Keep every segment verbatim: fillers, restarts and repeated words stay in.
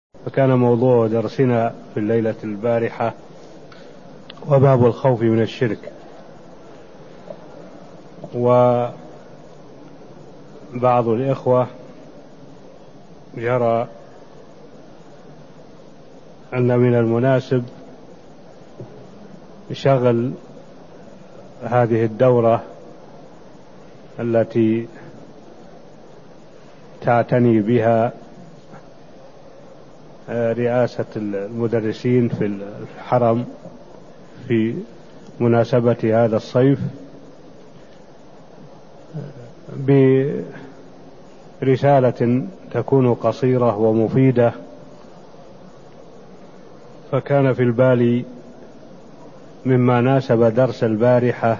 فكان موضوع درسنا في الليلة البارحة وباب الخوف من الشرك. وبعض الإخوة يرى أن من المناسب شغل هذه الدورة التي تعتني بها رئاسة المدرسين في الحرم في مناسبة هذا الصيف برسالة تكون قصيرة ومفيدة. فكان في البال مما ناسب درس البارحة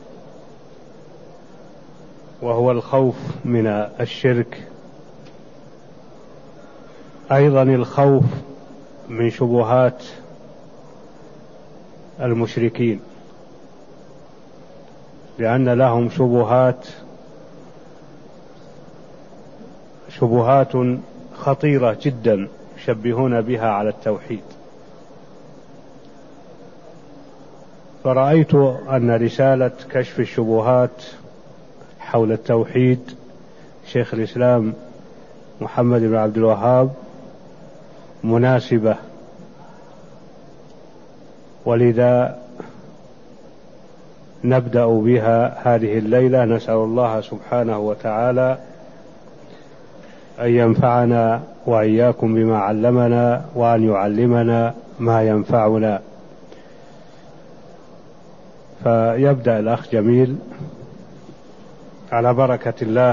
وهو الخوف من الشرك، أيضا الخوف من شبهات المشركين، لأن لهم شبهات شبهات خطيرة جدا يشبهون بها على التوحيد. فرأيت أن رسالة كشف الشبهات حول التوحيد شيخ الإسلام محمد بن عبد الوهاب مناسبة، ولذا نبدأ بها هذه الليلة. نسأل الله سبحانه وتعالى أن ينفعنا وإياكم بما علمنا وأن يعلمنا ما ينفعنا. فيبدأ الأخ جميل على بركة الله.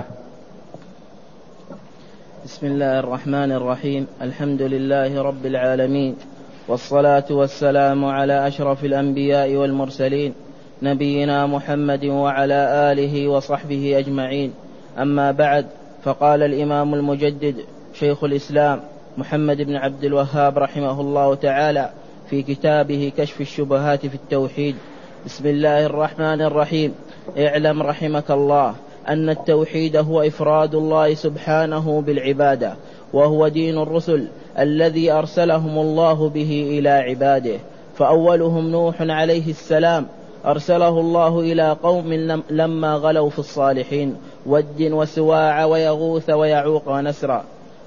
بسم الله الرحمن الرحيم. الحمد لله رب العالمين، والصلاة والسلام على أشرف الأنبياء والمرسلين نبينا محمد وعلى آله وصحبه أجمعين. أما بعد، فقال الإمام المجدد شيخ الإسلام محمد بن عبد الوهاب رحمه الله تعالى في كتابه كشف الشبهات في التوحيد: بسم الله الرحمن الرحيم. اعلم رحمك الله أن التوحيد هو إفراد الله سبحانه بالعبادة، وهو دين الرسل الذي أرسلهم الله به إلى عباده. فأولهم نوح عليه السلام، أرسله الله إلى قوم لما غلوا في الصالحين، ود وسواع ويغوث ويعوق ونسرا.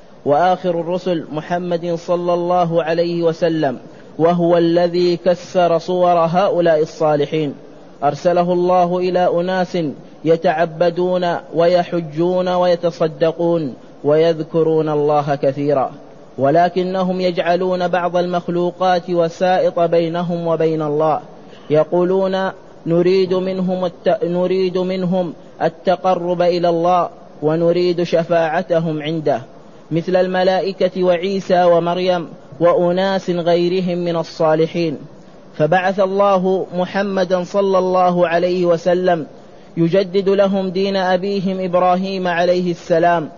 وآخر الرسل محمد صلى الله عليه وسلم، وهو الذي كسر صور هؤلاء الصالحين. أرسله الله إلى أناس يتعبدون ويحجون ويتصدقون ويذكرون الله كثيرا، ولكنهم يجعلون بعض المخلوقات وسائط بينهم وبين الله. يقولون نريد منهم, الت... نريد منهم التقرب إلى الله ونريد شفاعتهم عنده، مثل الملائكة وعيسى ومريم وأناس غيرهم من الصالحين. فبعث الله محمدا صلى الله عليه وسلم يجدد لهم دين أبيهم إبراهيم عليه السلام،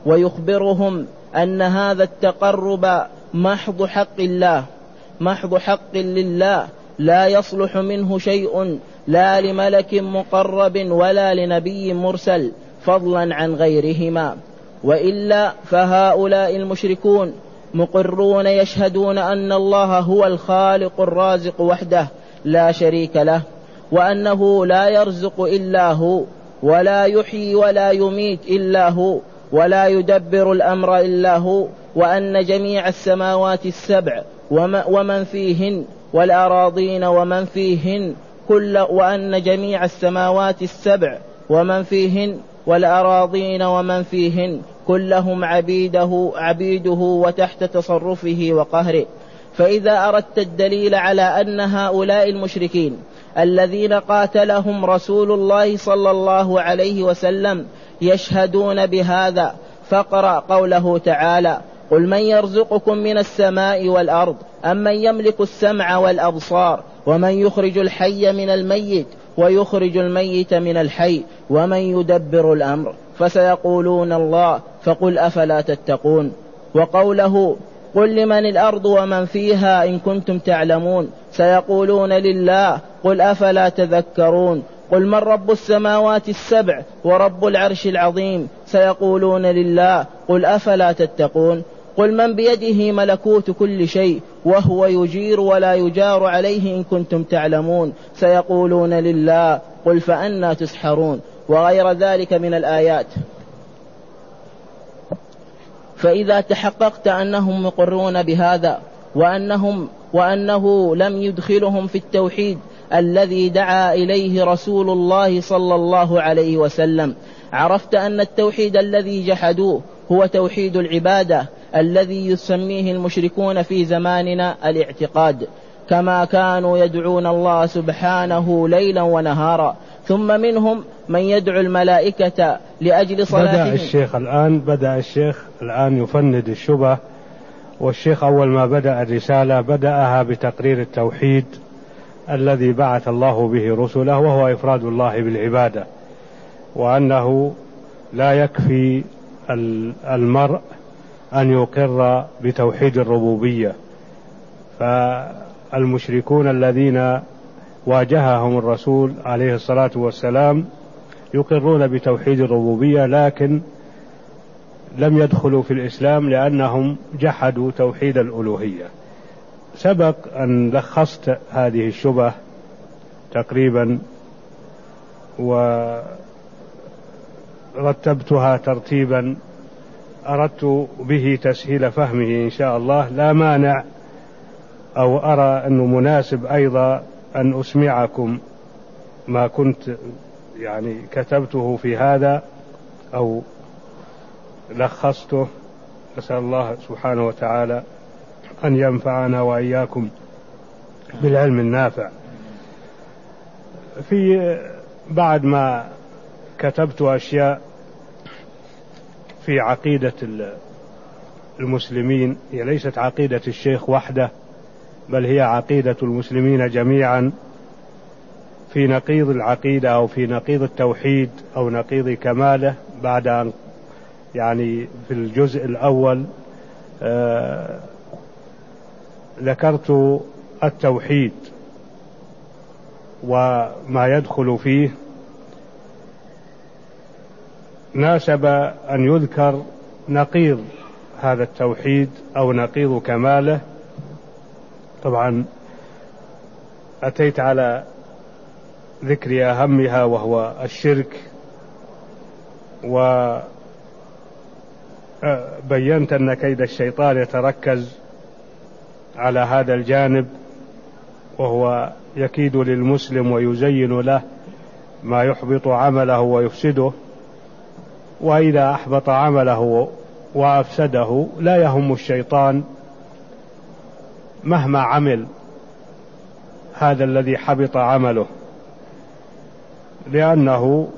ويخبرهم أن هذا التقرب محض حق الله، محض حق لله، لا يصلح منه شيء، لا لملك مقرب ولا لنبي مرسل، فضلا عن غيرهما. وإلا فهؤلاء المشركون مقرون يشهدون أن الله هو الخالق الرازق وحده لا شريك له، وأنه لا يرزق إلا هو، ولا يحيي ولا يميت إلا هو، ولا يدبر الأمر إلا هو، وأن جميع السماوات السبع ومن فيهن والأراضين ومن فيهن كل وأن جميع السماوات السبع ومن فيهن والأراضين ومن فيهن كلهم عبيده عبيده وتحت تصرفه وقهره. فإذا أردت الدليل على أن هؤلاء المشركين الذين قاتلهم رسول الله صلى الله عليه وسلم يشهدون بهذا، فاقرأ قوله تعالى: قل من يرزقكم من السماء والأرض أمن يملك السمع والأبصار ومن يخرج الحي من الميت ويخرج الميت من الحي ومن يدبر الأمر، فسيقولون الله، فقل أفلا تتقون. وقوله: قل لمن الأرض ومن فيها إن كنتم تعلمون، سيقولون لله، قل أفلا تذكرون. قل من رب السماوات السبع ورب العرش العظيم، سيقولون لله، قل أفلا تتقون. قل من بيده ملكوت كل شيء وهو يجير ولا يجار عليه إن كنتم تعلمون سيقولون لله قل فأنى تسحرون وغير ذلك من الآيات. فإذا تحققت أنهم مقرون بهذا وأنهم وأنه لم يدخلهم في التوحيد الذي دعا إليه رسول الله صلى الله عليه وسلم، عرفت أن التوحيد الذي جحدوه هو توحيد العبادة الذي يسميه المشركون في زماننا الاعتقاد، كما كانوا يدعون الله سبحانه ليلا ونهارا. ثم منهم من يدعو الملائكة لأجل صلاتهم. بدأ الشيخ الآن بدأ الشيخ الآن يفند الشبه. والشيخ أول ما بدأ الرسالة بدأها بتقرير التوحيد الذي بعث الله به رسله، وهو إفراد الله بالعبادة، وأنه لا يكفي المرء أن يقر بتوحيد الربوبية. فالمشركون الذين واجههم الرسول عليه الصلاة والسلام يقرون بتوحيد الربوبية، لكن لم يدخلوا في الإسلام لأنهم جحدوا توحيد الألوهية. سبق أن لخصت هذه الشبه تقريبا ورتبتها ترتيبا أردت به تسهيل فهمه إن شاء الله. لا مانع أو أرى أنه مناسب أيضا أن أسمعكم ما كنت يعني كتبته في هذا أو لخصته. أسأل الله سبحانه وتعالى أن ينفعنا وإياكم بالعلم النافع. في بعد ما كتبت أشياء في عقيدة المسلمين، هي ليست عقيدة الشيخ وحده بل هي عقيدة المسلمين جميعا، في نقيض العقيدة أو في نقيض التوحيد أو نقيض كماله. بعد أن يعني في الجزء الأول آه ذكرت التوحيد وما يدخل فيه، ناسب أن يذكر نقيض هذا التوحيد أو نقيض كماله. طبعا أتيت على ذكر أهمها وهو الشرك، وبينت أن كيد الشيطان يتركز على هذا الجانب، وهو يكيد للمسلم ويزين له ما يحبط عمله ويفسده، وإذا أحبط عمله وأفسده لا يهم الشيطان مهما عمل هذا الذي حبط عمله، لأنه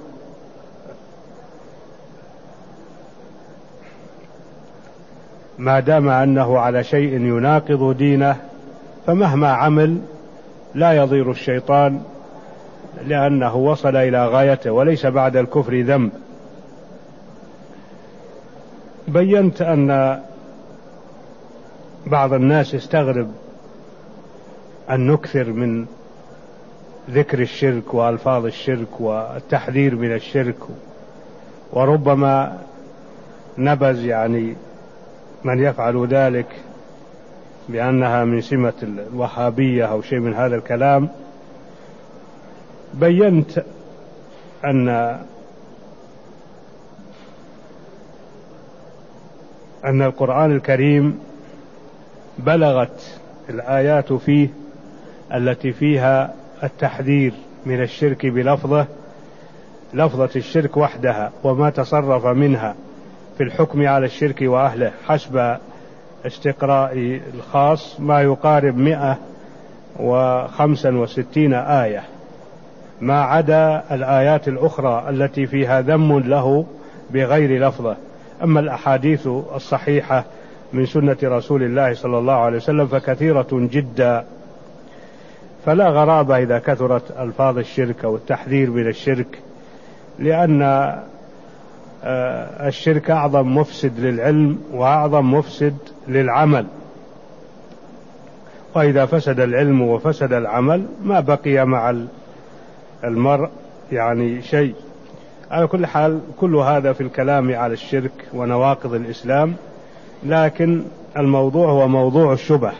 ما دام أنه على شيء يناقض دينه فمهما عمل لا يضير الشيطان، لأنه وصل إلى غايته وليس بعد الكفر ذنب. بينت أن بعض الناس يستغرب أن نكثر من ذكر الشرك وألفاظ الشرك والتحذير من الشرك، وربما نبذ يعني من يفعل ذلك بأنها من سمة الوهابية أو شيء من هذا الكلام. بينت أن أن القرآن الكريم بلغت الآيات فيه التي فيها التحذير من الشرك بلفظه لفظة الشرك وحدها، وما تصرف منها في الحكم على الشرك وأهله حسب استقراء الخاص ما يقارب مئة وخمسا وستين آية، ما عدا الآيات الأخرى التي فيها ذم له بغير لفظه. أما الأحاديث الصحيحة من سنة رسول الله صلى الله عليه وسلم فكثيرة جدا، فلا غرابة إذا كثرت ألفاظ الشرك أو التحذير من الشرك، لأن الشرك أعظم مفسد للعلم وأعظم مفسد للعمل، وإذا فسد العلم وفسد العمل ما بقي مع المرء يعني شيء. على كل حال كل هذا في الكلام على الشرك ونواقض الإسلام لكن الموضوع هو موضوع الشبه.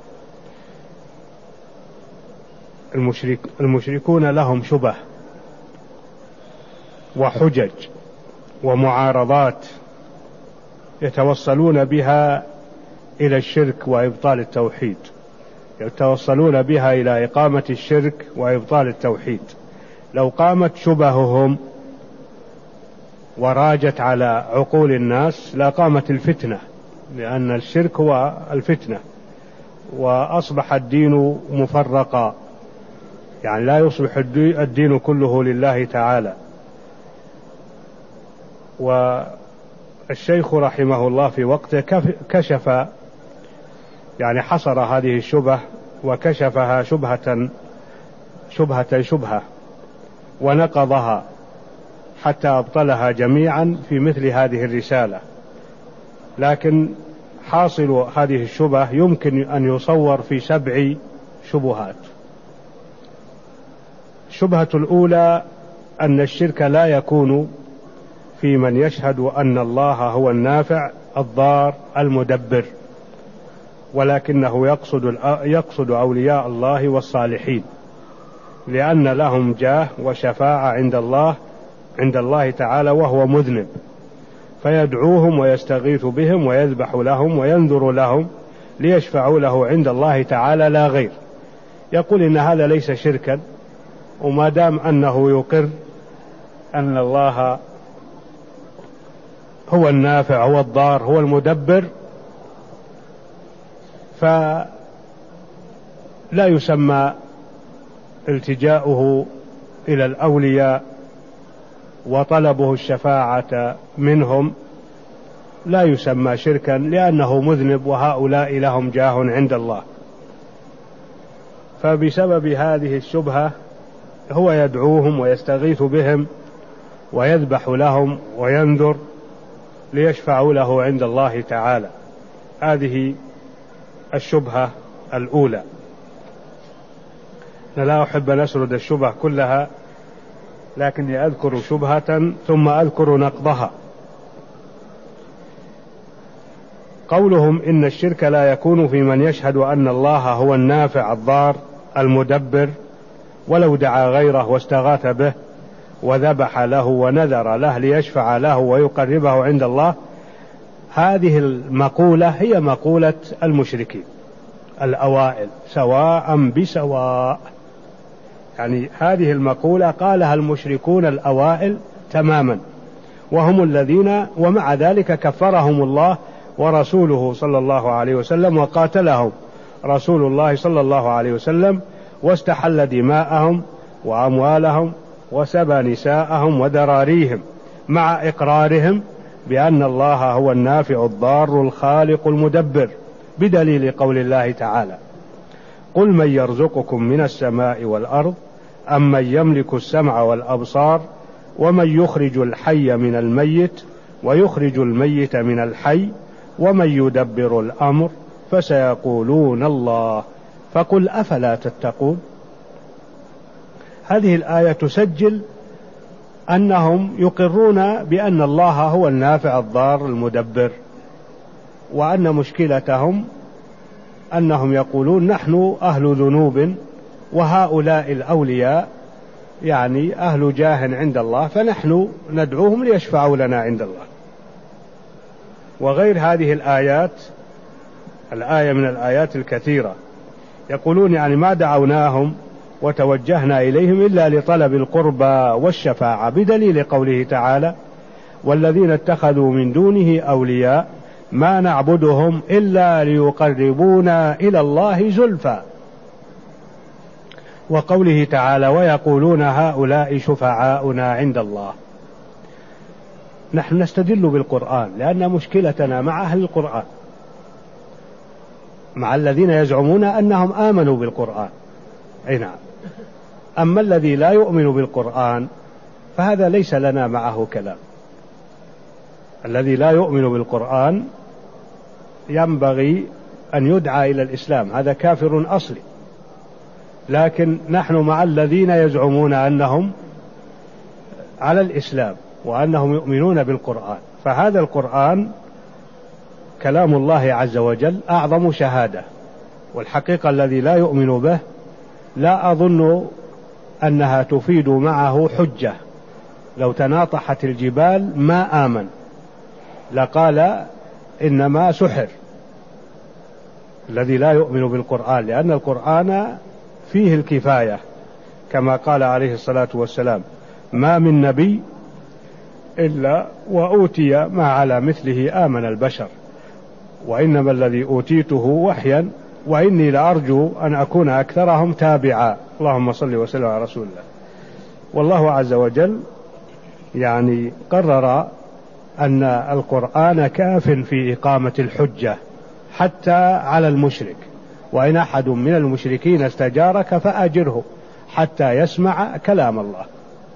المشرك المشركون لهم شبه وحجج ومعارضات يتوصلون بها إلى الشرك وإبطال التوحيد، يتوصلون بها إلى إقامة الشرك وإبطال التوحيد. لو قامت شبههم وراجت على عقول الناس لقامت الفتنة، لأن الشرك هو الفتنة، وأصبح الدين مفرقا، يعني لا يصبح الدين كله لله تعالى. والشيخ رحمه الله في وقته كشف، يعني حصر هذه الشبه وكشفها شبهة شبهة شبهة ونقضها حتى أبطلها جميعا في مثل هذه الرسالة. لكن حاصل هذه الشبه يمكن أن يصور في سبع شبهات. الشبهة الأولى أن الشرك لا يكون في من يشهد أن الله هو النافع الضار المدبر، ولكنه يقصد يقصد أولياء الله والصالحين، لأن لهم جاه وشفاعة عند الله عند الله تعالى وهو مذنب، فيدعوهم ويستغيث بهم ويذبح لهم وينذر لهم ليشفعوا له عند الله تعالى لا غير. يقول إن هذا ليس شركا، وما دام أنه يقر أن الله هو النافع هو الضار هو المدبر، فلا يسمى التجاؤه إلى الأولياء وطلبه الشفاعة منهم لا يسمى شركا، لأنه مذنب وهؤلاء لهم جاه عند الله. فبسبب هذه الشبهة هو يدعوهم ويستغيث بهم ويذبح لهم وينذر ليشفعوا له عند الله تعالى. هذه الشبهة الأولى. أنا لا أحب أن أسرد الشبه كلها، لكني أذكر شبهة ثم أذكر نقضها. قولهم إن الشرك لا يكون في من يشهد أن الله هو النافع الضار المدبر، ولو دعا غيره واستغاث به وذبح له ونذر له ليشفع له ويقربه عند الله، هذه المقولة هي مقولة المشركين الأوائل سواء بسواء. يعني هذه المقولة قالها المشركون الأوائل تماما، وهم الذين ومع ذلك كفرهم الله ورسوله صلى الله عليه وسلم، وقاتلهم رسول الله صلى الله عليه وسلم، واستحل دماءهم وأموالهم وسبى نساءهم وذراريهم، مع إقرارهم بأن الله هو النافع الضار الخالق المدبر، بدليل قول الله تعالى: قل من يرزقكم من السماء والأرض أم من يملك السمع والأبصار ومن يخرج الحي من الميت ويخرج الميت من الحي ومن يدبر الأمر فسيقولون الله فقل أفلا تتقون. هذه الآية تسجل أنهم يقرون بأن الله هو النافع الضار المدبر، وأن مشكلتهم أنهم يقولون نحن أهل ذنوب وهؤلاء الأولياء يعني أهل جاه عند الله، فنحن ندعوهم ليشفعوا لنا عند الله. وغير هذه الآيات، الآية من الآيات الكثيرة، يقولون يعني ما دعوناهم وتوجهنا إليهم إلا لطلب القربى والشفاعة، بدليل قوله تعالى: والذين اتخذوا من دونه أولياء ما نعبدهم إلا ليقربونا إلى الله زلفى، وقوله تعالى: ويقولون هؤلاء شفعاؤنا عند الله. نحن نستدل بالقرآن لأن مشكلتنا مع أهل القرآن، مع الذين يزعمون أنهم آمنوا بالقرآن. أي نعم. أما الذي لا يؤمن بالقرآن فهذا ليس لنا معه كلام. الذي لا يؤمن بالقرآن ينبغي أن يدعى إلى الإسلام، هذا كافر أصلي. لكن نحن مع الذين يزعمون أنهم على الإسلام وأنهم يؤمنون بالقرآن، فهذا القرآن كلام الله عز وجل أعظم شهادة، والحقيقة الذي لا يؤمن به لا أظن أنها تفيد معه حجة. لو تناطحت الجبال ما آمن، لقال إنما سحر الذي لا يؤمن بالقرآن، لأن القرآن فيه الكفاية كما قال عليه الصلاة والسلام: ما من نبي إلا وأوتي ما على مثله آمن البشر، وإنما الذي أوتيته وحيا وإني لأرجو أن أكون أكثرهم تابعا. اللهم صل وسلم على رسول الله. والله عز وجل يعني قرر أن القرآن كاف في إقامة الحجة حتى على المشرك، وإن أحد من المشركين استجارك فأجره حتى يسمع كلام الله.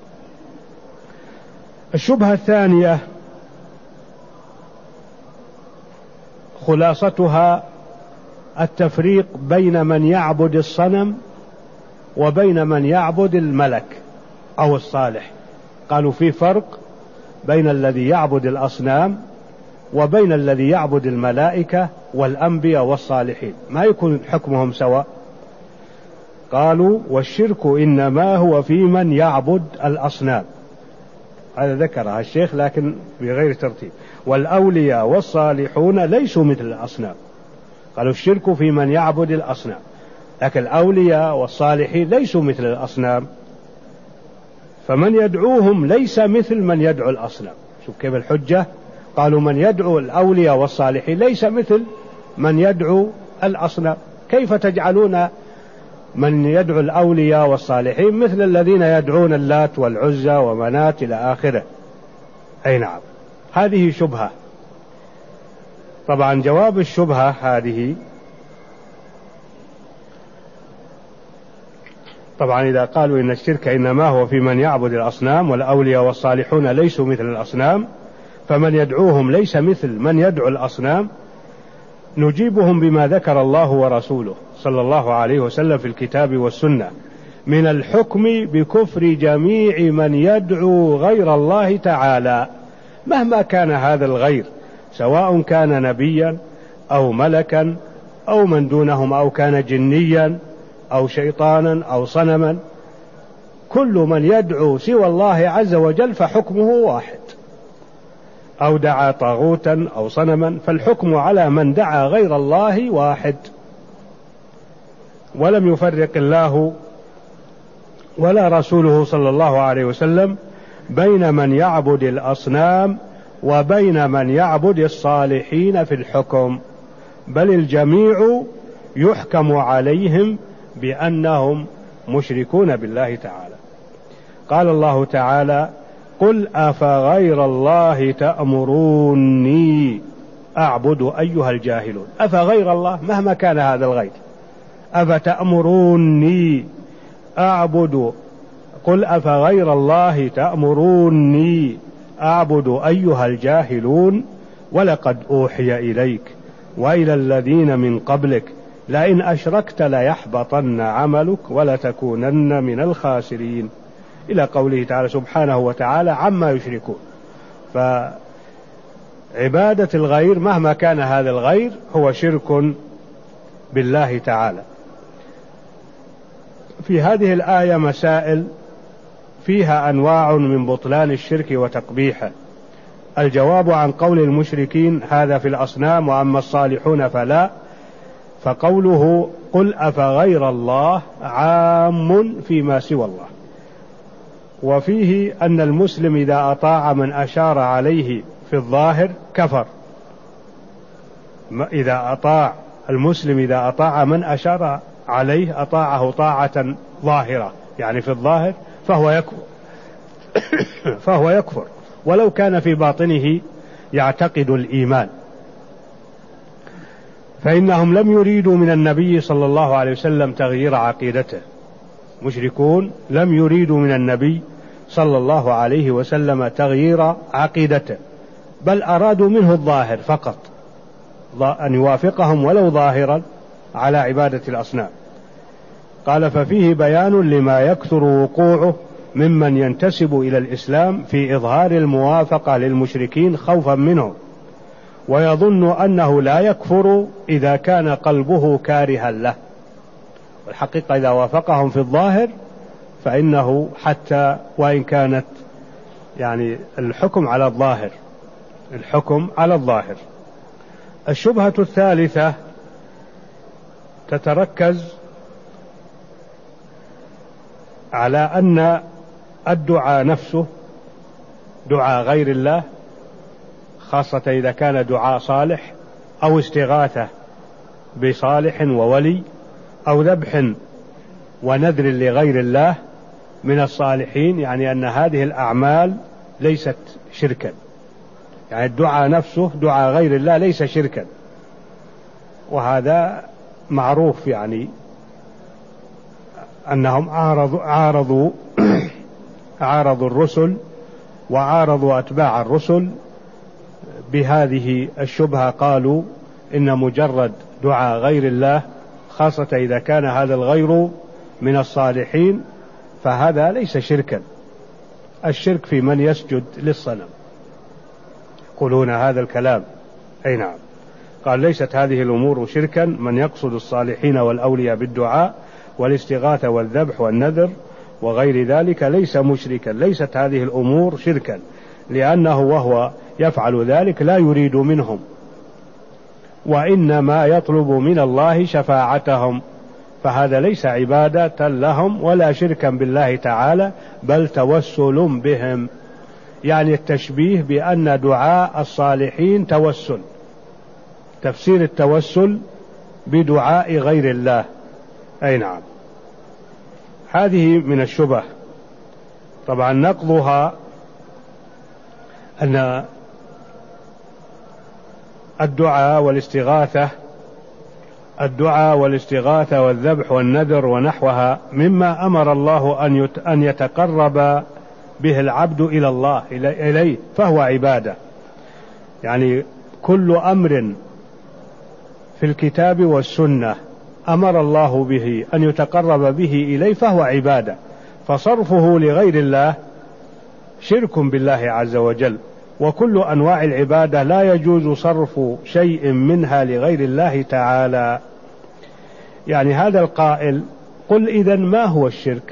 الشبهة الثانية خلاصتها التفريق بين من يعبد الصنم وبين من يعبد الملك أو الصالح. قالوا في فرق بين الذي يعبد الأصنام وبين الذي يعبد الملائكة والأنبياء والصالحين، ما يكون حكمهم سواء. قالوا والشرك إنما هو في من يعبد الأصنام، هذا ذكرها الشيخ لكن بغير ترتيب. والأولياء والصالحون ليسوا مثل الأصنام. قالوا الشرك في من يعبد الأصنام، لكن الأولياء والصالحين ليسوا مثل الأصنام، فمن يدعوهم ليس مثل من يدعو الأصنام. شوف كيف الحجة، قالوا من يدعو الأولياء والصالحين ليس مثل من يدعو الأصنام، كيف تجعلون من يدعو الأولياء والصالحين مثل الذين يدعون اللات والعزى ومنات إلى آخره؟ أي نعم، هذه شبهة. طبعا جواب الشبهة هذه، طبعا إذا قالوا إن الشرك إنما هو في من يعبد الأصنام والأولياء والصالحون ليسوا مثل الأصنام، فمن يدعوهم ليس مثل من يدعو الأصنام، نجيبهم بما ذكر الله ورسوله صلى الله عليه وسلم في الكتاب والسنة من الحكم بكفر جميع من يدعو غير الله تعالى مهما كان هذا الغير، سواء كان نبيا أو ملكا أو من دونهم أو كان جنيا أو شيطانا أو صنما. كل من يدعو سوى الله عز وجل فحكمه واحد، أو دعا طاغوتا أو صنما فالحكم على من دعا غير الله واحد. ولم يفرق الله ولا رسوله صلى الله عليه وسلم بين من يعبد الأصنام وبين من يعبد الصالحين في الحكم، بل الجميع يحكم عليهم بأنهم مشركون بالله تعالى. قال الله تعالى: قل أفغير الله تأمروني أعبد أيها الجاهلون. أفغير الله مهما كان هذا الغير، أفتأمروني أعبد، قل أفغير الله تأمروني أعبد أيها الجاهلون ولقد أوحي إليك وإلى الذين من قبلك لئن أشركت ليحبطن عملك ولتكونن من الخاسرين، إلى قوله تعالى سبحانه وتعالى عما يشركون. فعبادة الغير مهما كان هذا الغير هو شرك بالله تعالى. في هذه الآية مسائل فيها أنواع من بطلان الشرك وتقبيحه. الجواب عن قول المشركين هذا في الأصنام، وأما الصالحون فلا، فقوله قل أفغير الله عام فيما سوى الله. وفيه أن المسلم إذا أطاع من أشار عليه في الظاهر كفر. إذا أطاع المسلم إذا أطاع من أشار عليه أطاعه طاعة ظاهرة، يعني في الظاهر، فهو يكفر فهو يكفر ولو كان في باطنه يعتقد الإيمان. فإنهم لم يريدوا من النبي صلى الله عليه وسلم تغيير عقيدته. مشركون لم يريدوا من النبي صلى الله عليه وسلم تغيير عقيدته، بل أرادوا منه الظاهر فقط، أن يوافقهم ولو ظاهرا على عبادة الأصنام. قال ففيه بيان لما يكثر وقوعه ممن ينتسب إلى الإسلام في إظهار الموافقة للمشركين خوفا منهم، ويظن أنه لا يكفر إذا كان قلبه كارها له. والحقيقة إذا وافقهم في الظاهر فإنه حتى وإن كانت يعني الحكم على الظاهر الحكم على الظاهر. الشبهة الثالثة تتركز على أن الدعاء نفسه دعاء غير الله، خاصة إذا كان دعاء صالح أو استغاثة بصالح وولي أو ذبح ونذر لغير الله من الصالحين، يعني أن هذه الأعمال ليست شركا، يعني الدعاء نفسه دعاء غير الله ليس شركا. وهذا معروف، يعني أنهم عارضوا عارضوا عارضوا الرسل وعارضوا أتباع الرسل بهذه الشبهة، قالوا إن مجرد دعاء غير الله، خاصة إذا كان هذا الغير من الصالحين، فهذا ليس شركا. الشرك في من يسجد للصنم، يقولون هذا الكلام. أي نعم، قال ليست هذه الأمور شركا، من يقصد الصالحين والأولياء بالدعاء والاستغاثة والذبح والنذر وغير ذلك ليس مشركا، ليست هذه الأمور شركا، لأنه وهو يفعل ذلك لا يريد منهم، وإنما يطلب من الله شفاعتهم، فهذا ليس عبادة لهم ولا شركا بالله تعالى، بل توسل بهم. يعني التشبيه بأن دعاء الصالحين توسل، تفسير التوسل بدعاء غير الله. أي نعم، هذه من الشبه. طبعا نقضها أن الدعاء والاستغاثة الدعاء والاستغاثة والذبح والنذر ونحوها مما أمر الله أن أن يتقرب به العبد إلى الله إليه، فهو عبادة. يعني كل أمر في الكتاب والسنة أمر الله به أن يتقرب به إليه فهو عبادة، فصرفه لغير الله شرك بالله عز وجل. وكل أنواع العبادة لا يجوز صرف شيء منها لغير الله تعالى. يعني هذا القائل قل إذن ما هو الشرك،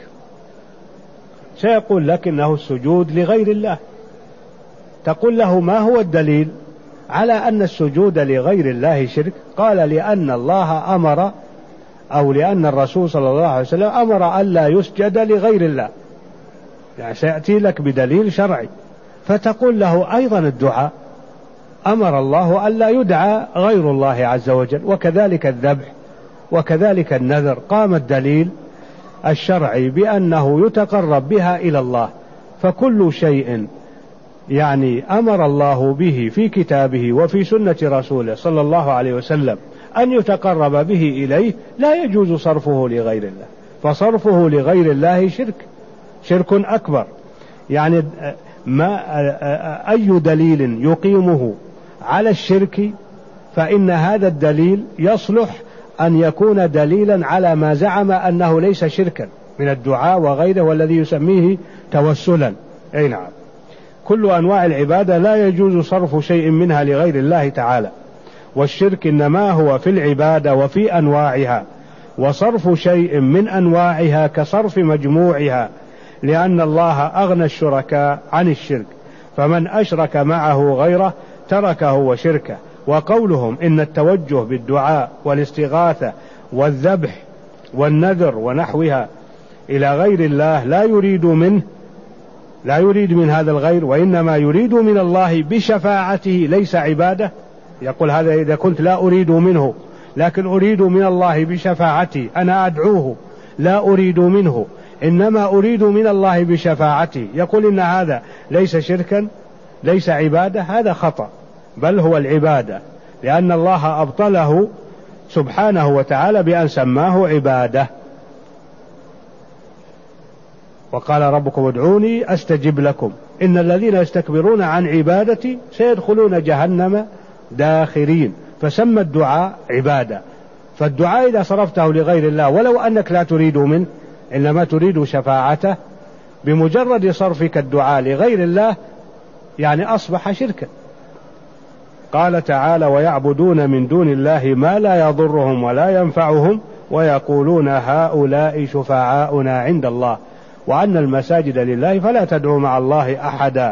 سيقول لك إنه السجود لغير الله. تقول له ما هو الدليل على أن السجود لغير الله شرك؟ قال لأن الله أمر أو لأن الرسول صلى الله عليه وسلم أمر ألا يسجد لغير الله، يعني سيأتي لك بدليل شرعي. فتقول له أيضا الدعاء أمر الله ألا يدعى غير الله عز وجل، وكذلك الذبح وكذلك النذر، قام الدليل الشرعي بأنه يتقرب بها إلى الله. فكل شيء يعني أمر الله به في كتابه وفي سنة رسوله صلى الله عليه وسلم أن يتقرب به إليه لا يجوز صرفه لغير الله، فصرفه لغير الله شرك شرك أكبر. يعني ما أي دليل يقيمه على الشرك فإن هذا الدليل يصلح أن يكون دليلا على ما زعم أنه ليس شركا من الدعاء وغيره والذي يسميه توسلا. أي نعم، كل أنواع العبادة لا يجوز صرف شيء منها لغير الله تعالى، والشرك إنما هو في العبادة وفي أنواعها، وصرف شيء من أنواعها كصرف مجموعها، لأن الله أغنى الشركاء عن الشرك، فمن أشرك معه غيره تركه وشركه. وقولهم إن التوجه بالدعاء والاستغاثة والذبح والنذر ونحوها إلى غير الله لا يريد منه لا يريد من هذا الغير، وإنما يريد من الله بشفاعته، ليس عبادة. يقول هذا إذا كنت لا أريد منه لكن أريد من الله بشفاعته، أنا أدعوه لا أريد منه إنما أريد من الله بشفاعته، يقول إن هذا ليس شركا ليس عبادة، هذا خطأ، بل هو العبادة، لأن الله أبطله سبحانه وتعالى بأن سماه عبادة. وقال ربكم ادعوني أستجب لكم إن الذين يستكبرون عن عبادتي سيدخلون جهنم داخرين، فسمى الدعاء عبادة. فالدعاء إذا صرفته لغير الله ولو أنك لا تريد منه إنما تريد شفاعته، بمجرد صرفك الدعاء لغير الله يعني أصبح شركا. قال تعالى ويعبدون من دون الله ما لا يضرهم ولا ينفعهم ويقولون هؤلاء شفعاؤنا عند الله وأن المساجد لله فلا تدعوا مع الله أحدا.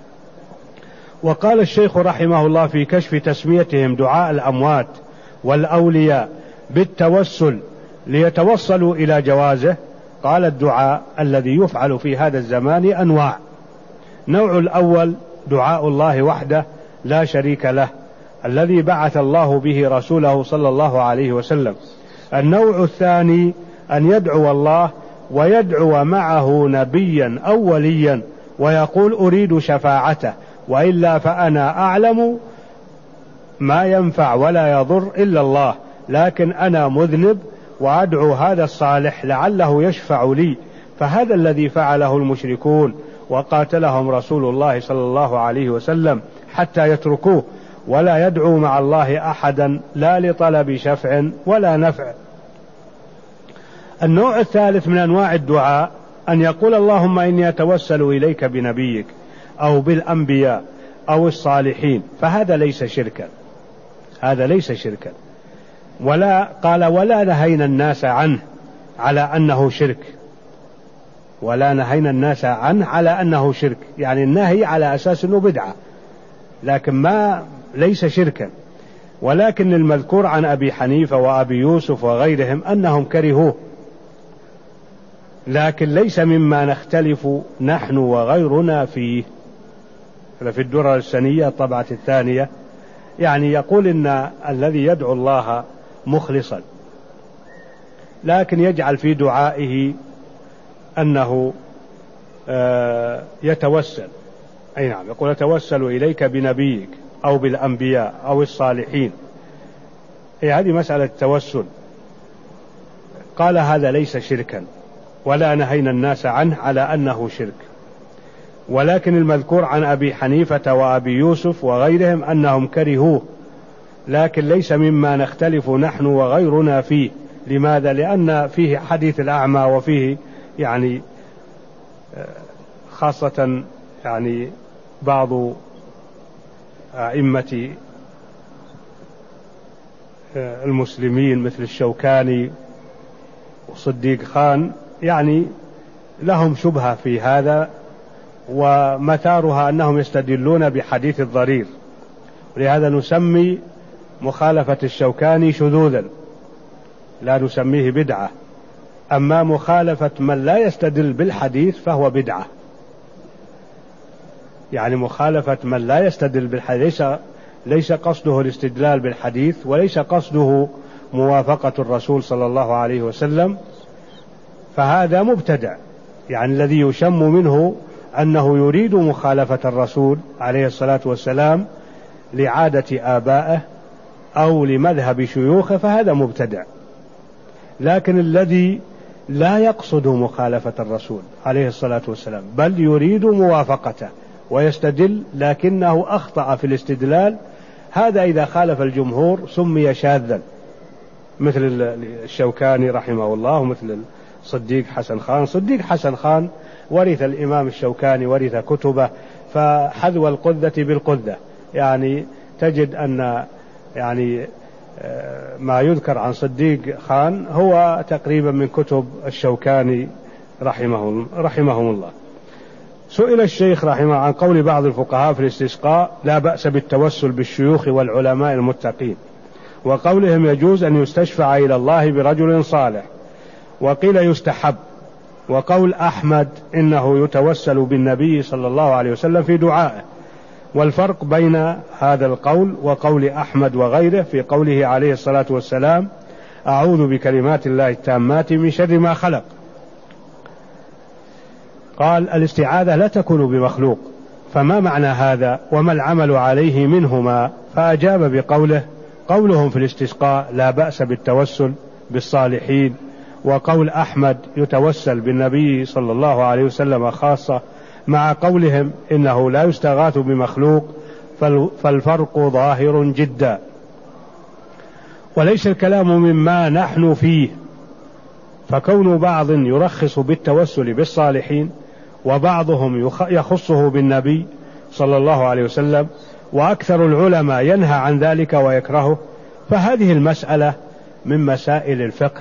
وقال الشيخ رحمه الله في كشف تسميتهم دعاء الأموات والأولياء بالتوسل ليتوصلوا إلى جوازه، قال الدعاء الذي يفعل في هذا الزمان أنواع. نوع الأول دعاء الله وحده لا شريك له الذي بعث الله به رسوله صلى الله عليه وسلم. النوع الثاني أن يدعو الله ويدعو معه نبيا أو وليا ويقول أريد شفاعته، وإلا فأنا أعلم ما ينفع ولا يضر إلا الله، لكن أنا مذنب وأدعو هذا الصالح لعله يشفع لي. فهذا الذي فعله المشركون وقاتلهم رسول الله صلى الله عليه وسلم حتى يتركوه ولا يدعو مع الله أحدا لا لطلب شفع ولا نفع. النوع الثالث من أنواع الدعاء أن يقول اللهم إني أتوسل إليك بنبيك أو بالأنبياء أو الصالحين، فهذا ليس شركا، هذا ليس شركا. ولا قال ولا نهينا الناس عنه على أنه شرك، ولا نهينا الناس عنه على أنه شرك، يعني النهي على أساس أنه بدعة لكن ما ليس شركا. ولكن المذكور عن أبي حنيفة وأبي يوسف وغيرهم أنهم كرهوه، لكن ليس مما نختلف نحن وغيرنا فيه. في الدرر السنية الطبعة الثانية يعني يقول إن الذي يدعو الله مخلصا لكن يجعل في دعائه أنه يتوسل، أي نعم، يقول أتوسل إليك بنبيك أو بالأنبياء أو الصالحين، هي هذه مسألة التوسل. قال هذا ليس شركا ولا نهينا الناس عنه على أنه شرك. ولكن المذكور عن أبي حنيفة وأبي يوسف وغيرهم أنهم كرهوه، لكن ليس مما نختلف نحن وغيرنا فيه. لماذا؟ لأن فيه حديث الأعمى وفيه يعني خاصة يعني بعض أئمة المسلمين مثل الشوكاني وصديق خان يعني لهم شبهة في هذا، ومثارها أنهم يستدلون بحديث الضرير، ولهذا نسمي مخالفة الشوكاني شذوذا لا نسميه بدعة. أما مخالفة من لا يستدل بالحديث فهو بدعة، يعني مخالفة من لا يستدل بالحديث ليس قصده الاستدلال بالحديث وليس قصده موافقة الرسول صلى الله عليه وسلم، فهذا مبتدع، يعني الذي يشم منه أنه يريد مخالفة الرسول عليه الصلاة والسلام لعادة آبائه أو لمذهب شيوخه فهذا مبتدع. لكن الذي لا يقصد مخالفة الرسول عليه الصلاة والسلام بل يريد موافقته ويستدل لكنه أخطأ في الاستدلال، هذا إذا خالف الجمهور سمي شاذا، مثل الشوكاني رحمه الله ومثل صديق حسن خان. صديق حسن خان ورث الإمام الشوكاني ورث كتبه، فحذو القذة بالقذة، يعني تجد أن يعني ما يذكر عن صديق خان هو تقريبا من كتب الشوكاني رحمه رحمهم الله. سئل الشيخ رحمه عن قول بعض الفقهاء في الاستسقاء لا بأس بالتوسل بالشيوخ والعلماء المتقين، وقولهم يجوز أن يستشفع إلى الله برجل صالح، وقيل يستحب، وقول أحمد إنه يتوسل بالنبي صلى الله عليه وسلم في دعائه. والفرق بين هذا القول وقول أحمد وغيره في قوله عليه الصلاة والسلام أعوذ بكلمات الله التامات من شر ما خلق. قال الاستعاذة لا تكون بمخلوق، فما معنى هذا وما العمل عليه منهما؟ فأجاب بقوله قولهم في الاستسقاء لا بأس بالتوسل بالصالحين، وقول أحمد يتوسل بالنبي صلى الله عليه وسلم خاصة، مع قولهم إنه لا يستغاث بمخلوق، فالفرق ظاهر جدا. وليس الكلام مما نحن فيه، فكون بعض يرخص بالتوسل بالصالحين وبعضهم يخصه بالنبي صلى الله عليه وسلم وأكثر العلماء ينهى عن ذلك ويكرهه، فهذه المسألة من مسائل الفقه.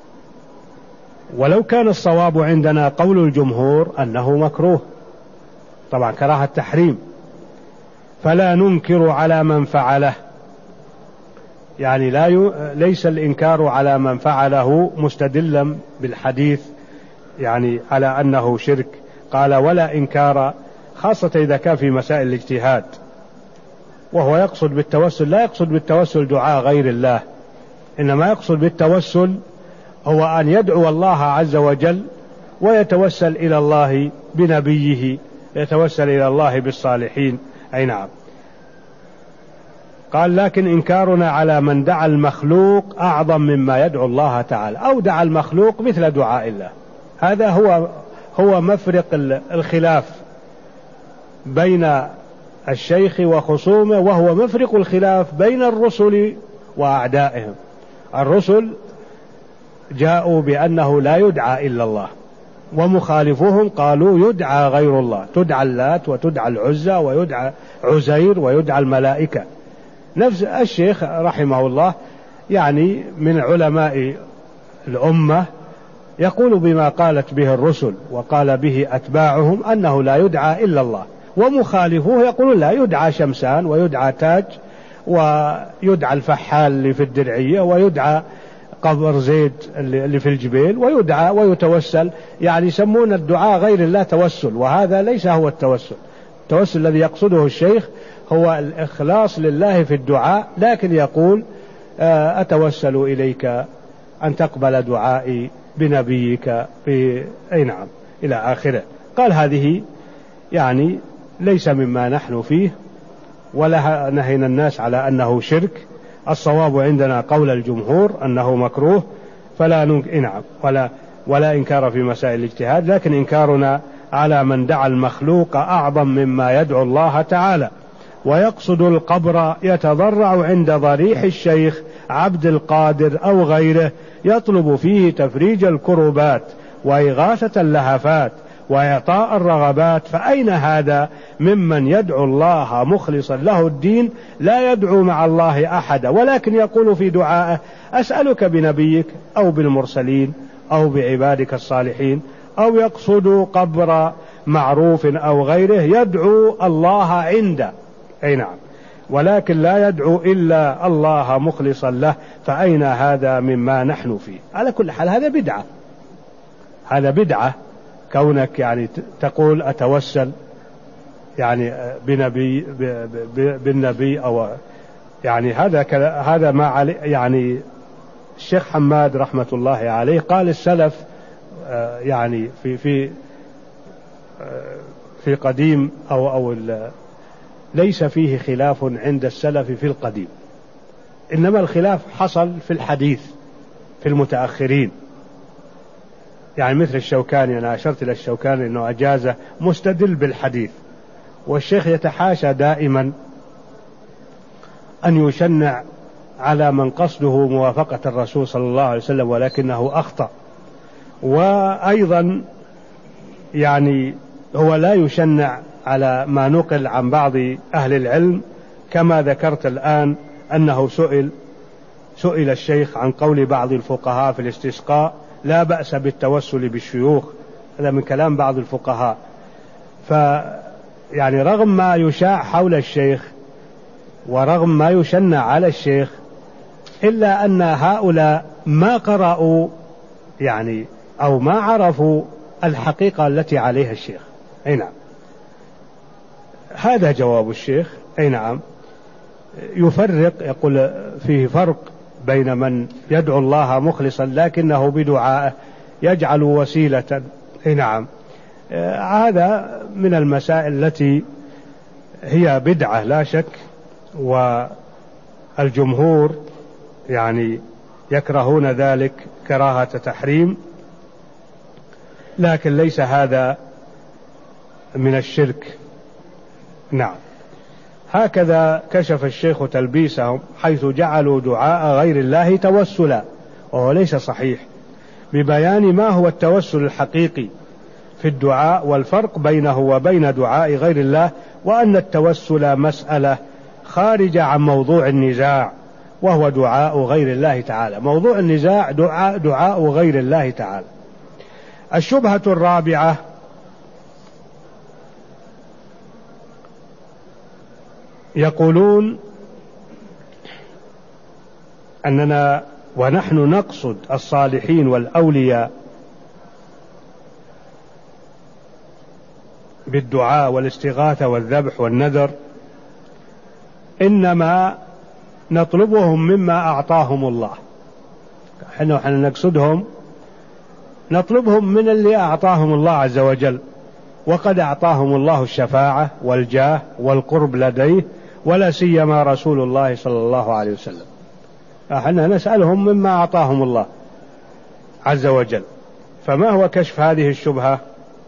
ولو كان الصواب عندنا قول الجمهور أنه مكروه، طبعا كراهة التحريم، فلا ننكر على من فعله، يعني لا ي... ليس الإنكار على من فعله مستدلا بالحديث يعني على أنه شرك. قال ولا إنكار، خاصة إذا كان في مسائل الاجتهاد، وهو يقصد بالتوسل لا يقصد بالتوسل دعاء غير الله، إنما يقصد بالتوسل هو أن يدعو الله عز وجل ويتوسل إلى الله بنبيه، يتوسل إلى الله بالصالحين. أي نعم. قال لكن إنكارنا على من دعا المخلوق أعظم مما يدعو الله تعالى، أو دعا المخلوق مثل دعاء الله. هذا هو هو مفرق الخلاف بين الشيخ وخصومه، وهو مفرق الخلاف بين الرسل وأعدائهم. الرسل جاءوا بأنه لا يدعى إلا الله، ومخالفوهم قالوا يدعى غير الله، تدعى اللات وتدعى العزى ويدعى عزير ويدعى الملائكة. نفس الشيخ رحمه الله يعني من علماء الأمة يقول بما قالت به الرسل وقال به أتباعهم أنه لا يدعى إلا الله، ومخالفوه يقولون لا يدعى شمسان ويدعى تاج ويدعى الفحال اللي في الدرعية ويدعى قبر زيد اللي في الجبيل ويدعى ويتوسل، يعني يسمون الدعاء غير الله توسل، وهذا ليس هو التوسل. التوسل الذي يقصده الشيخ هو الإخلاص لله في الدعاء، لكن يقول أتوسل إليك أن تقبل دعائي بنبيك في أي نعم إلى آخره. قال هذه يعني ليس مما نحن فيه، ولا نهينا الناس على أنه شرك. الصواب عندنا قول الجمهور أنه مكروه، فلا ننك... نعم ولا ولا إنكار في مسائل الاجتهاد، لكن إنكارنا على من دعا المخلوق أعظم مما يدعو الله تعالى، ويقصد القبر يتضرع عند ضريح الشيخ عبد القادر أو غيره يطلب فيه تفريج الكربات وإغاثة اللهفات وإعطاء الرغبات، فأين هذا ممن يدعو الله مخلصا له الدين لا يدعو مع الله أحدا، ولكن يقول في دعائه أسألك بنبيك أو بالمرسلين أو بعبادك الصالحين، أو يقصد قبر معروف أو غيره يدعو الله عنده. أي نعم، ولكن لا يدعو إلا الله مخلصا له، فأين هذا مما نحن فيه؟ على كل حال هذا بدعة، هذا بدعة كونك يعني تقول أتوسل يعني بنبي بالنبي أو يعني هذا هذا ما علي يعني. الشيخ حماد رحمة الله عليه قال السلف يعني في في في قديم أو أو ليس فيه خلاف عند السلف في القديم، إنما الخلاف حصل في الحديث في المتأخرين، يعني مثل الشوكاني. أنا أشرت إلى الشوكاني أنه أجازه مستدل بالحديث، والشيخ يتحاشى دائما أن يشنع على من قصده موافقة الرسول صلى الله عليه وسلم ولكنه أخطأ. وأيضا يعني هو لا يشنع على ما نقل عن بعض أهل العلم، كما ذكرت الآن أنه سئل سئل الشيخ عن قول بعض الفقهاء في الاستسقاء لا بأس بالتوسل بالشيوخ، هذا من كلام بعض الفقهاء. فيعني رغم ما يشاع حول الشيخ ورغم ما يشنع على الشيخ، إلا أن هؤلاء ما قرأوا يعني أو ما عرفوا الحقيقة التي عليها الشيخ. أي نعم، هذا جواب الشيخ. أي نعم، يفرق، يقول فيه فرق بين من يدعو الله مخلصا لكنه بدعائه يجعل وسيلة. أي نعم، هذا من المسائل التي هي بدعة لا شك، والجمهور يعني يكرهون ذلك كراهة تحريم، لكن ليس هذا من الشرك. نعم، هكذا كشف الشيخ تلبيسهم حيث جعلوا دعاء غير الله توسلا، وهو ليس صحيح، ببيان ما هو التوسل الحقيقي في الدعاء والفرق بينه وبين دعاء غير الله، وأن التوسل مسألة خارجة عن موضوع النزاع، وهو دعاء غير الله تعالى. موضوع النزاع دعاء, دعاء غير الله تعالى. الشبهة الرابعة يقولون أننا ونحن نقصد الصالحين والأولياء بالدعاء والاستغاثة والذبح والنذر إنما نطلبهم مما أعطاهم الله. احنا نقصدهم نطلبهم من اللي أعطاهم الله عز وجل، وقد أعطاهم الله الشفاعة والجاه والقرب لديه، ولا سيما رسول الله صلى الله عليه وسلم. احنا نسألهم مما أعطاهم الله عز وجل. فما هو كشف هذه الشبهة؟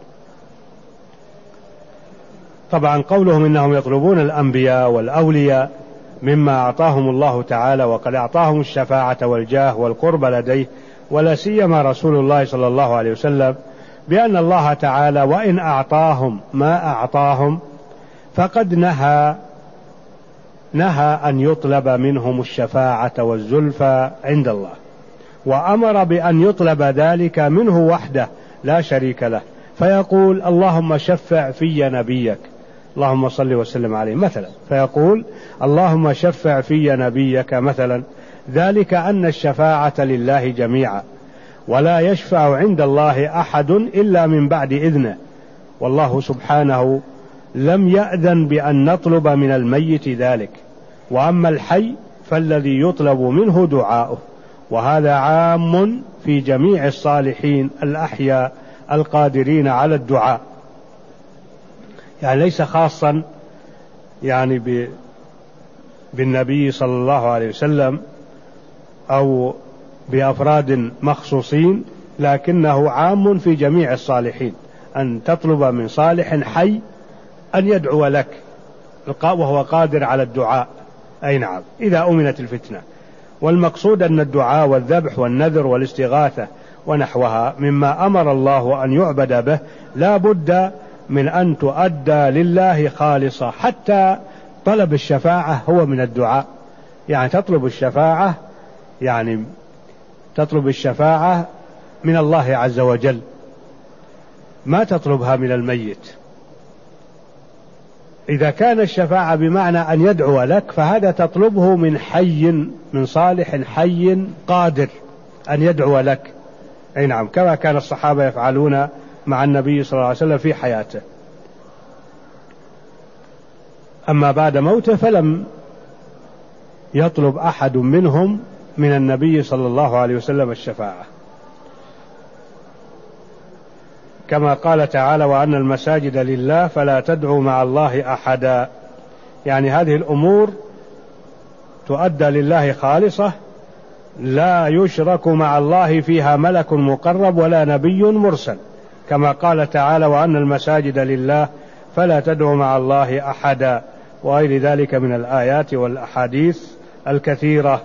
طبعا قولهم إنهم يطلبون الأنبياء والأولياء مما أعطاهم الله تعالى، وقد أعطاهم الشفاعة والجاه والقرب لديه، ولا سيما رسول الله صلى الله عليه وسلم، بأن الله تعالى وإن أعطاهم ما أعطاهم فقد نهى نهى أن يطلب منهم الشفاعة والزلفى عند الله، وأمر بأن يطلب ذلك منه وحده لا شريك له، فيقول اللهم شفع في نبيك، اللهم صل وسلم عليه مثلا، فيقول اللهم شفع في نبيك مثلا، ذلك أن الشفاعة لله جميعا، ولا يشفع عند الله أحد إلا من بعد إذنه، والله سبحانه لم يأذن بأن نطلب من الميت ذلك. وأما الحي فالذي يطلب منه دعاؤه، وهذا عام في جميع الصالحين الأحياء القادرين على الدعاء، يعني ليس خاصا يعني بالنبي صلى الله عليه وسلم أو بأفراد مخصوصين، لكنه عام في جميع الصالحين، أن تطلب من صالح حي أن يدعو لك وهو قادر على الدعاء، أي نعم، إذا أمنت الفتنة. والمقصود أن الدعاء والذبح والنذر والاستغاثة ونحوها مما أمر الله أن يعبد به لا بد من أن تؤدى لله خالصة، حتى طلب الشفاعة هو من الدعاء، يعني تطلب الشفاعة يعني تطلب الشفاعة من الله عز وجل، ما تطلبها من الميت. إذا كان الشفاعة بمعنى أن يدعو لك فهذا تطلبه من حي، من صالح حي قادر أن يدعو لك، أي نعم، كما كان الصحابة يفعلون مع النبي صلى الله عليه وسلم في حياته. أما بعد موته فلم يطلب أحد منهم من النبي صلى الله عليه وسلم الشفاعة، كما قال تعالى وأن المساجد لله فلا تدعوا مع الله أحدا، يعني هذه الأمور تؤدى لله خالصة، لا يشرك مع الله فيها ملك مقرب ولا نبي مرسل، كما قال تعالى وأن المساجد لله فلا تدعوا مع الله أحدا، وغير ذلك من الآيات والأحاديث الكثيرة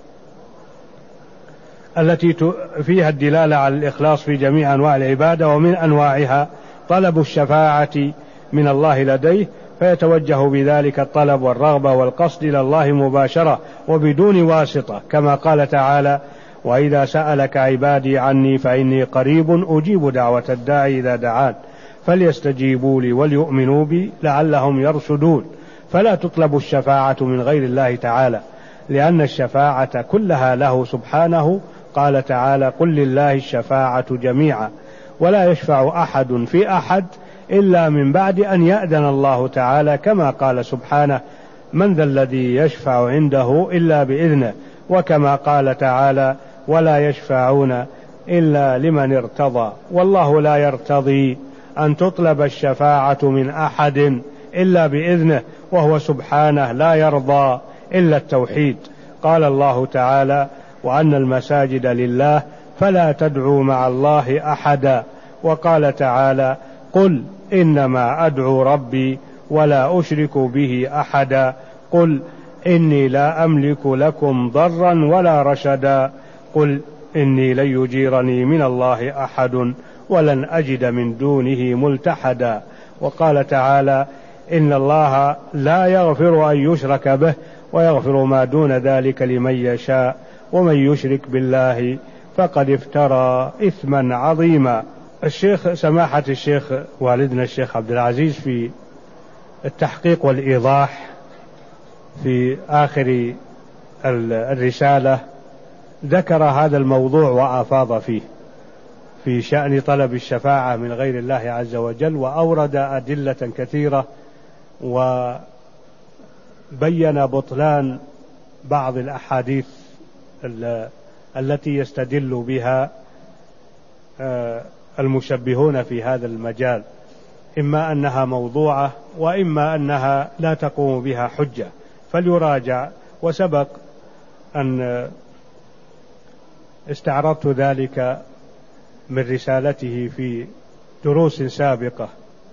التي فيها الدلالة على الإخلاص في جميع أنواع العبادة، ومن أنواعها طلب الشفاعة من الله لديه، فيتوجه بذلك الطلب والرغبة والقصد إلى الله مباشرة وبدون واسطة، كما قال تعالى وإذا سألك عبادي عني فإني قريب أجيب دعوة الداعي إذا دعان فليستجيبوا لي وليؤمنوا بي لعلهم يرشدون. فلا تطلب الشفاعة من غير الله تعالى، لأن الشفاعة كلها له سبحانه، قال تعالى قل لله الشفاعة جميعا ولا يشفع أحد في أحد إلا من بعد أن يأذن الله تعالى، كما قال سبحانه من ذا الذي يشفع عنده إلا بإذنه، وكما قال تعالى ولا يشفعون إلا لمن ارتضى، والله لا يرتضي أن تطلب الشفاعة من أحد إلا بإذنه، وهو سبحانه لا يرضى إلا التوحيد. قال الله تعالى وأن المساجد لله فلا تدعوا مع الله أحدا، وقال تعالى قل إنما أدعو ربي ولا أشرك به أحدا، قل إني لا أملك لكم ضرا ولا رشدا، قل إني لن يجيرني من الله أحد ولن أجد من دونه ملتحدا. وقال تعالى إن الله لا يغفر أن يشرك به ويغفر ما دون ذلك لمن يشاء ومن يشرك بالله فقد افترى إثما عظيما. الشيخ سماحة الشيخ والدنا الشيخ عبد العزيز في التحقيق والإيضاح في آخر الرسالة ذكر هذا الموضوع وأفاض فيه في شأن طلب الشفاعة من غير الله عز وجل، وأورد أدلة كثيرة وبين بطلان بعض الأحاديث التي يستدل بها المشبهون في هذا المجال، إما أنها موضوعة وإما أنها لا تقوم بها حجة، فليراجع. وسبق أن استعرضت ذلك من رسالته في دروس سابقة.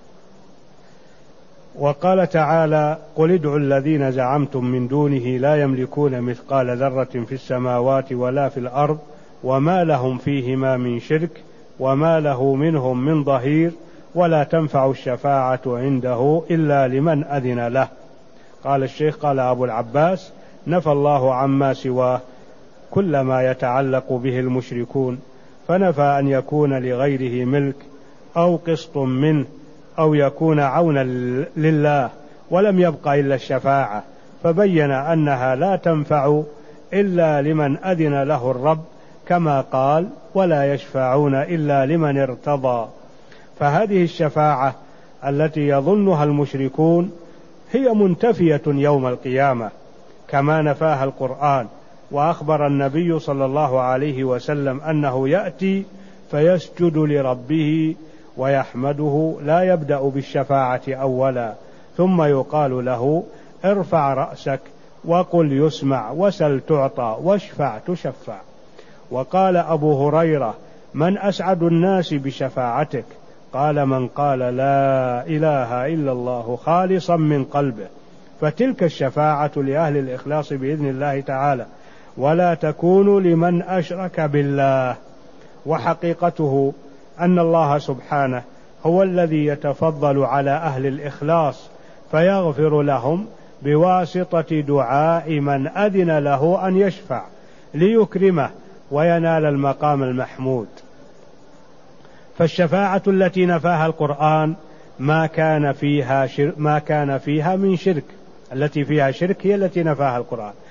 وقال تعالى: قل ادعوا الذين زعمتم من دونه لا يملكون مثقال ذرة في السماوات ولا في الأرض وما لهم فيهما من شرك وما له منهم من ظهير ولا تنفع الشفاعة عنده إلا لمن أذن له. قال الشيخ: قال أبو العباس: نفى الله عما سواه كل ما يتعلق به المشركون، فنفى أن يكون لغيره ملك أو قسط منه أو يكون عونا لله، ولم يبق إلا الشفاعة، فبين أنها لا تنفع إلا لمن أذن له الرب، كما قال: ولا يشفعون إلا لمن ارتضى. فهذه الشفاعة التي يظنها المشركون هي منتفية يوم القيامة كما نفاها القرآن، وأخبر النبي صلى الله عليه وسلم أنه يأتي فيسجد لربه ويحمده، لا يبدأ بالشفاعة أولا، ثم يقال له: ارفع رأسك وقل يسمع وسل تعطى واشفع تشفع. وقال أبو هريرة: من أسعد الناس بشفاعتك؟ قال: من قال لا إله إلا الله خالصا من قلبه. فتلك الشفاعة لأهل الإخلاص بإذن الله تعالى، ولا تكون لمن أشرك بالله. وحقيقته أن الله سبحانه هو الذي يتفضل على أهل الإخلاص فيغفر لهم بواسطة دعاء من أذن له أن يشفع ليكرمه وينال المقام المحمود. فالشفاعة التي نفاها القرآن ما كان فيها شر ما كان فيها من شرك، التي فيها شرك هي التي نفاها القرآن.